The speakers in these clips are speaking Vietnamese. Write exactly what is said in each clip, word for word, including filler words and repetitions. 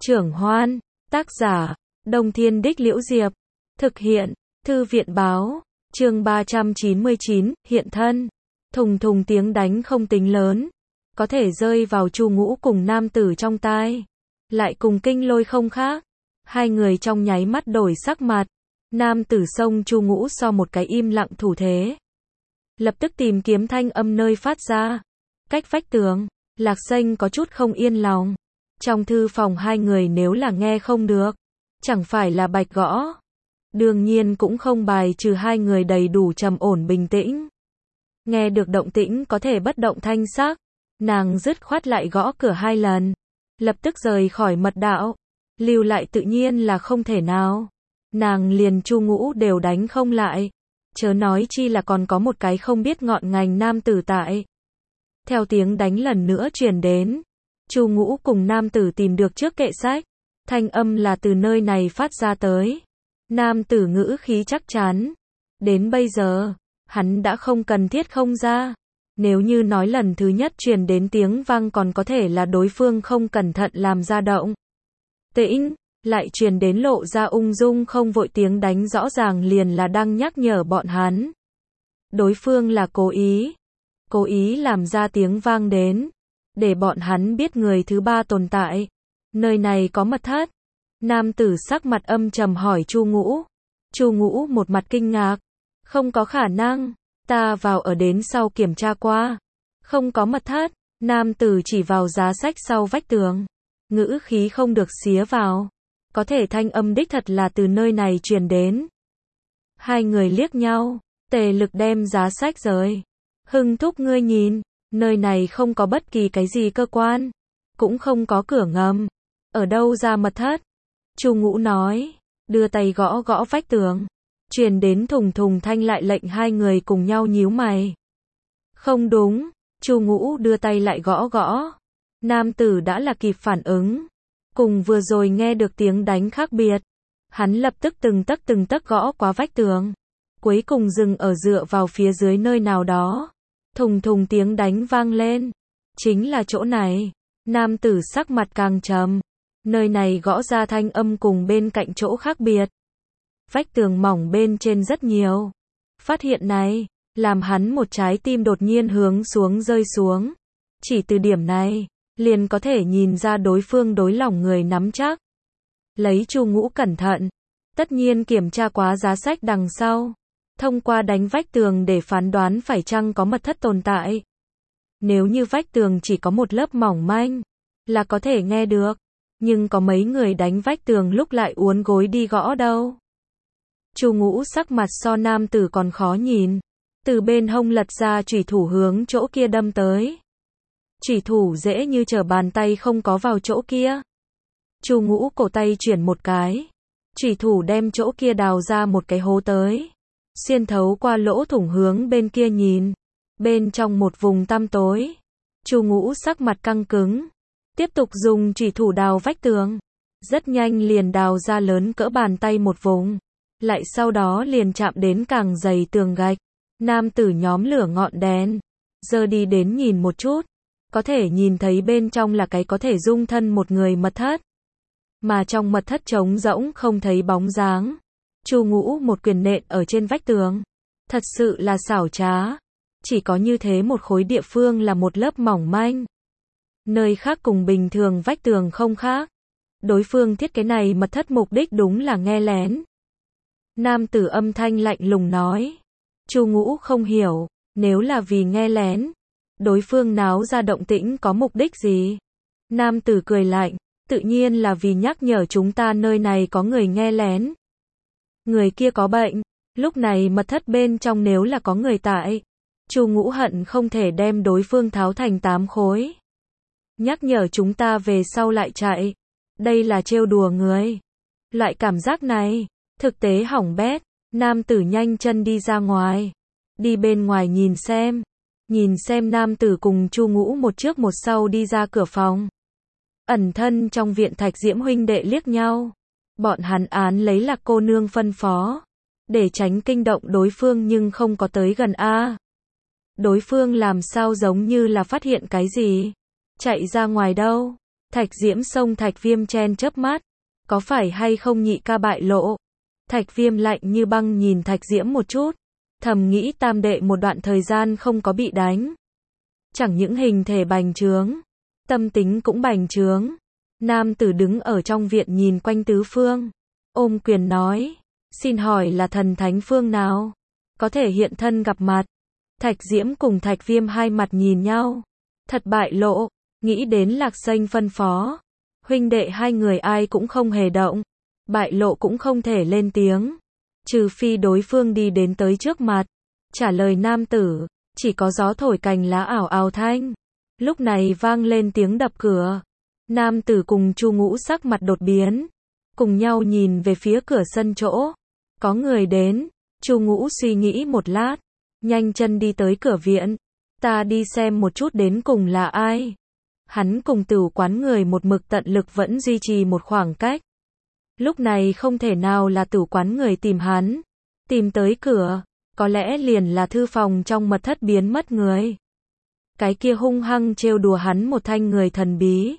Trưởng Hoan, tác giả, Đông Thiên Đích Liễu Diệp, thực hiện, Thư viện Báo, chương ba trăm chín mươi chín, hiện thân. Thùng thùng tiếng đánh không tính lớn, có thể rơi vào Chu Ngũ cùng nam tử trong tai, lại cùng Kinh Lôi không khác. Hai người trong nháy mắt đổi sắc mặt, nam tử xông Chu Ngũ so một cái im lặng thủ thế. Lập tức tìm kiếm thanh âm nơi phát ra, cách vách tường. Lạc Xanh có chút không yên lòng. Trong thư phòng hai người nếu là nghe không được, chẳng phải là bạch gõ. Đương nhiên cũng không bài trừ hai người đầy đủ trầm ổn bình tĩnh. Nghe được động tĩnh có thể bất động thanh sắc, nàng dứt khoát lại gõ cửa hai lần, lập tức rời khỏi mật đạo. Lưu lại tự nhiên là không thể nào. Nàng liền Chu Ngũ đều đánh không lại, chớ nói chi là còn có một cái không biết ngọn ngành nam tử tại. Theo tiếng đánh lần nữa truyền đến, Chu Ngũ cùng nam tử tìm được trước kệ sách, thanh âm là từ nơi này phát ra tới. Nam tử ngữ khí chắc chắn, đến bây giờ, hắn đã không cần thiết không ra. Nếu như nói lần thứ nhất truyền đến tiếng vang còn có thể là đối phương không cẩn thận làm ra động tĩnh, lại truyền đến lộ ra ung dung không vội tiếng đánh rõ ràng liền là đang nhắc nhở bọn hắn. Đối phương là cố ý, cố ý làm ra tiếng vang đến, để bọn hắn biết người thứ ba tồn tại. Nơi này có mật thất. Nam tử sắc mặt âm trầm hỏi Chu Ngũ. Chu Ngũ một mặt kinh ngạc. Không có khả năng, ta vào ở đến sau kiểm tra qua. Không có mật thất. Nam tử chỉ vào giá sách sau vách tường. Ngữ khí không được xía vào. Có thể thanh âm đích thật là từ nơi này truyền đến. Hai người liếc nhau, Tề Lực đem giá sách rời. Hưng thúc ngươi nhìn, nơi này không có bất kỳ cái gì cơ quan, cũng không có cửa ngầm. Ở đâu ra mật thất? Chu Ngũ nói, đưa tay gõ gõ vách tường. Truyền đến thùng thùng thanh lại lệnh hai người cùng nhau nhíu mày. Không đúng, Chu Ngũ đưa tay lại gõ gõ. Nam tử đã là kịp phản ứng. Cùng vừa rồi nghe được tiếng đánh khác biệt. Hắn lập tức từng tấc từng tấc gõ qua vách tường. Cuối cùng dừng ở dựa vào phía dưới nơi nào đó. Thùng thùng tiếng đánh vang lên. Chính là chỗ này. Nam tử sắc mặt càng trầm. Nơi này gõ ra thanh âm cùng bên cạnh chỗ khác biệt. Vách tường mỏng bên trên rất nhiều. Phát hiện này, làm hắn một trái tim đột nhiên hướng xuống rơi xuống. Chỉ từ điểm này, liền có thể nhìn ra đối phương đối lòng người nắm chắc. Lấy Chu Ngũ cẩn thận. Tất nhiên kiểm tra quá giá sách đằng sau. Thông qua đánh vách tường để phán đoán phải chăng có mật thất tồn tại. Nếu như vách tường chỉ có một lớp mỏng manh, là có thể nghe được. Nhưng có mấy người đánh vách tường lúc lại uốn gối đi gõ đâu. Chu Ngũ sắc mặt so nam tử còn khó nhìn. Từ bên hông lật ra chủy thủ hướng chỗ kia đâm tới. Chủy thủ dễ như trở bàn tay không có vào chỗ kia. Chu Ngũ cổ tay chuyển một cái. Chủy thủ đem chỗ kia đào ra một cái hố tới. Xuyên thấu qua lỗ thủng hướng bên kia nhìn. Bên trong một vùng tăm tối. Chu Ngũ sắc mặt căng cứng. Tiếp tục dùng chủy thủ đào vách tường. Rất nhanh liền đào ra lớn cỡ bàn tay một vùng. Lại sau đó liền chạm đến càng dày tường gạch. Nam tử nhóm lửa ngọn đèn. Giờ đi đến nhìn một chút. Có thể nhìn thấy bên trong là cái có thể dung thân một người mật thất. Mà trong mật thất trống rỗng không thấy bóng dáng. Chu Ngũ một quyền nện ở trên vách tường. Thật sự là xảo trá. Chỉ có như thế một khối địa phương là một lớp mỏng manh. Nơi khác cùng bình thường vách tường không khác. Đối phương thiết cái này mật thất mục đích đúng là nghe lén. Nam tử âm thanh lạnh lùng nói. Chu Ngũ không hiểu, nếu là vì nghe lén, đối phương náo ra động tĩnh có mục đích gì? Nam tử cười lạnh, tự nhiên là vì nhắc nhở chúng ta nơi này có người nghe lén. Người kia có bệnh, lúc này mật thất bên trong nếu là có người tại. Chu Ngũ hận không thể đem đối phương tháo thành tám khối. Nhắc nhở chúng ta về sau lại chạy. Đây là trêu đùa người. Loại cảm giác này, thực tế hỏng bét. Nam tử nhanh chân đi ra ngoài. Đi bên ngoài nhìn xem. Nhìn xem nam tử cùng Chu Ngũ một trước một sau đi ra cửa phòng. Ẩn thân trong viện Thạch Diễm huynh đệ liếc nhau. Bọn hắn án lấy Lạc cô nương phân phó. Để tránh kinh động đối phương nhưng không có tới gần a. Đối phương làm sao giống như là phát hiện cái gì. Chạy ra ngoài đâu. Thạch Diễm xông Thạch Viêm chen chớp mắt. Có phải hay không nhị ca bại lộ? Thạch Viêm lạnh như băng nhìn Thạch Diễm một chút. Thầm nghĩ tam đệ một đoạn thời gian không có bị đánh. Chẳng những hình thể bành trướng, tâm tính cũng bành trướng. Nam tử đứng ở trong viện nhìn quanh tứ phương. Ôm quyền nói. Xin hỏi là thần thánh phương nào? Có thể hiện thân gặp mặt. Thạch Diễm cùng Thạch Viêm hai mặt nhìn nhau. Thật bại lộ. Nghĩ đến Lạc Xanh phân phó. Huynh đệ hai người ai cũng không hề động. Bại lộ cũng không thể lên tiếng. Trừ phi đối phương đi đến tới trước mặt. Trả lời nam tử. Chỉ có gió thổi cành lá ảo ảo thanh. Lúc này vang lên tiếng đập cửa. Nam tử cùng Chu Ngũ sắc mặt đột biến. Cùng nhau nhìn về phía cửa sân chỗ. Có người đến. Chu Ngũ suy nghĩ một lát. Nhanh chân đi tới cửa viện. Ta đi xem một chút đến cùng là ai. Hắn cùng Tửu quán người một mực tận lực vẫn duy trì một khoảng cách. Lúc này không thể nào là Tửu quán người tìm hắn. Tìm tới cửa. Có lẽ liền là thư phòng trong mật thất biến mất người. Cái kia hung hăng trêu đùa hắn một thanh người thần bí.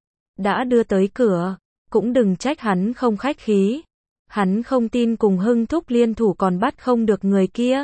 Đã đưa tới cửa. Cũng đừng trách hắn không khách khí. Hắn không tin cùng Hưng Thúc liên thủ còn bắt không được người kia.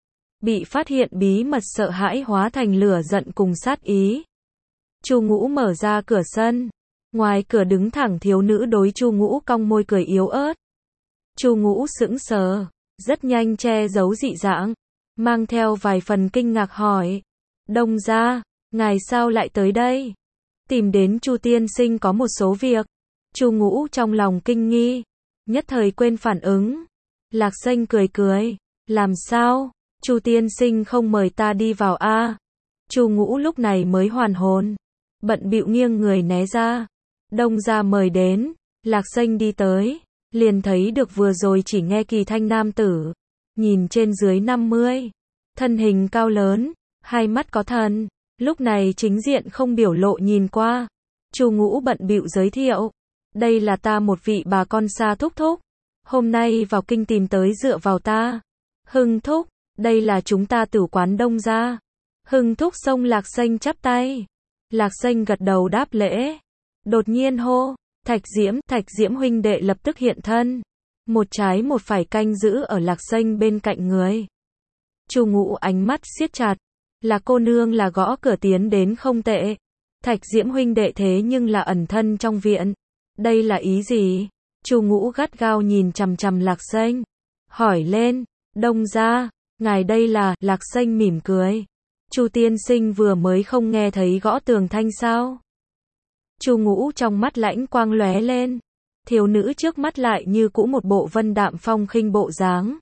Bị phát hiện bí mật sợ hãi hóa thành lửa giận cùng sát ý. Chu Ngũ mở ra cửa sân. Ngoài cửa đứng thẳng thiếu nữ đối Chu Ngũ cong môi cười yếu ớt. Chu Ngũ sững sờ. Rất nhanh che giấu dị dạng. Mang theo vài phần kinh ngạc hỏi. Đông gia, ngài sao lại tới đây? Tìm đến Chu tiên sinh có một số việc. Chu Ngũ trong lòng kinh nghi. Nhất thời quên phản ứng. Lạc Xanh cười cười. Làm sao? Chu tiên sinh không mời ta đi vào a? À? Chu Ngũ lúc này mới hoàn hồn. Bận bịu nghiêng người né ra. Đông gia mời đến. Lạc Xanh đi tới. Liền thấy được vừa rồi chỉ nghe kỳ thanh nam tử. Nhìn trên dưới năm mươi. Thân hình cao lớn. Hai mắt có thần. Lúc này chính diện không biểu lộ nhìn qua. Chu Ngũ bận bịu giới thiệu. Đây là ta một vị bà con xa thúc thúc. Hôm nay vào kinh tìm tới dựa vào ta. Hưng Thúc. Đây là chúng ta Tửu quán Đông gia. Hưng Thúc xông Lạc Xanh chắp tay. Lạc Xanh gật đầu đáp lễ. Đột nhiên hô. Thạch Diễm, Thạch Diễm huynh đệ lập tức hiện thân. Một trái một phải canh giữ ở Lạc Xanh bên cạnh người. Chu Ngũ ánh mắt siết chặt. Là cô nương là gõ cửa tiến đến không tệ. Thạch Diễm huynh đệ thế nhưng là ẩn thân trong viện. Đây là ý gì? Chu Ngũ gắt gao nhìn chằm chằm Lạc Xanh. Hỏi lên. Đông gia, ngài đây là? Lạc Xanh mỉm cười. Chu tiên sinh vừa mới không nghe thấy gõ tường thanh sao? Chu Ngũ trong mắt lãnh quang lóe lên. Thiếu nữ trước mắt lại như cũ một bộ vân đạm phong khinh bộ dáng.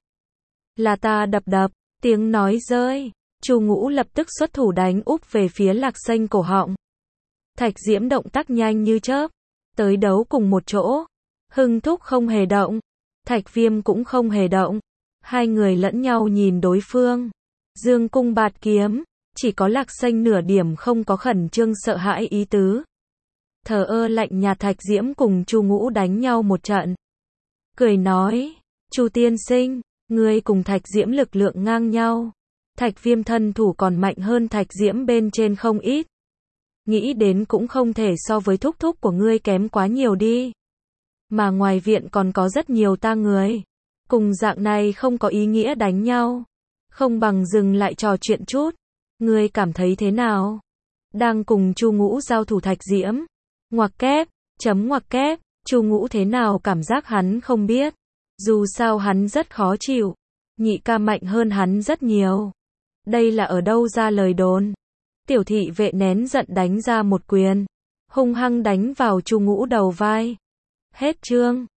Là ta đập đập. Tiếng nói rơi. Chu Ngũ lập tức xuất thủ đánh úp về phía Lạc Xanh cổ họng. Thạch Diễm động tác nhanh như chớp. Tới đấu cùng một chỗ. Hưng Thúc không hề động. Thạch Viêm cũng không hề động. Hai người lẫn nhau nhìn đối phương. Dương cung bạt kiếm. Chỉ có Lạc Xanh nửa điểm không có khẩn trương sợ hãi ý tứ. Thờ ơ lạnh nhạt. Thạch Diễm cùng Chu Ngũ đánh nhau một trận. Cười nói. Chu tiên sinh, ngươi cùng Thạch Diễm lực lượng ngang nhau. Thạch Viêm thân thủ còn mạnh hơn Thạch Diễm bên trên không ít. Nghĩ đến cũng không thể so với thúc thúc của ngươi kém quá nhiều đi. Mà ngoài viện còn có rất nhiều ta người. Cùng dạng này không có ý nghĩa đánh nhau. Không bằng dừng lại trò chuyện chút. Ngươi cảm thấy thế nào? Đang cùng Chu Ngũ giao thủ Thạch Diễm. Ngoặc kép, chấm ngoặc kép. Chu Ngũ thế nào cảm giác hắn không biết. Dù sao hắn rất khó chịu. Nhị ca mạnh hơn hắn rất nhiều. Đây là ở đâu ra lời đồn? Tiểu thị vệ nén giận đánh ra một quyền. Hung hăng đánh vào Chu Ngũ đầu vai. Hết chương.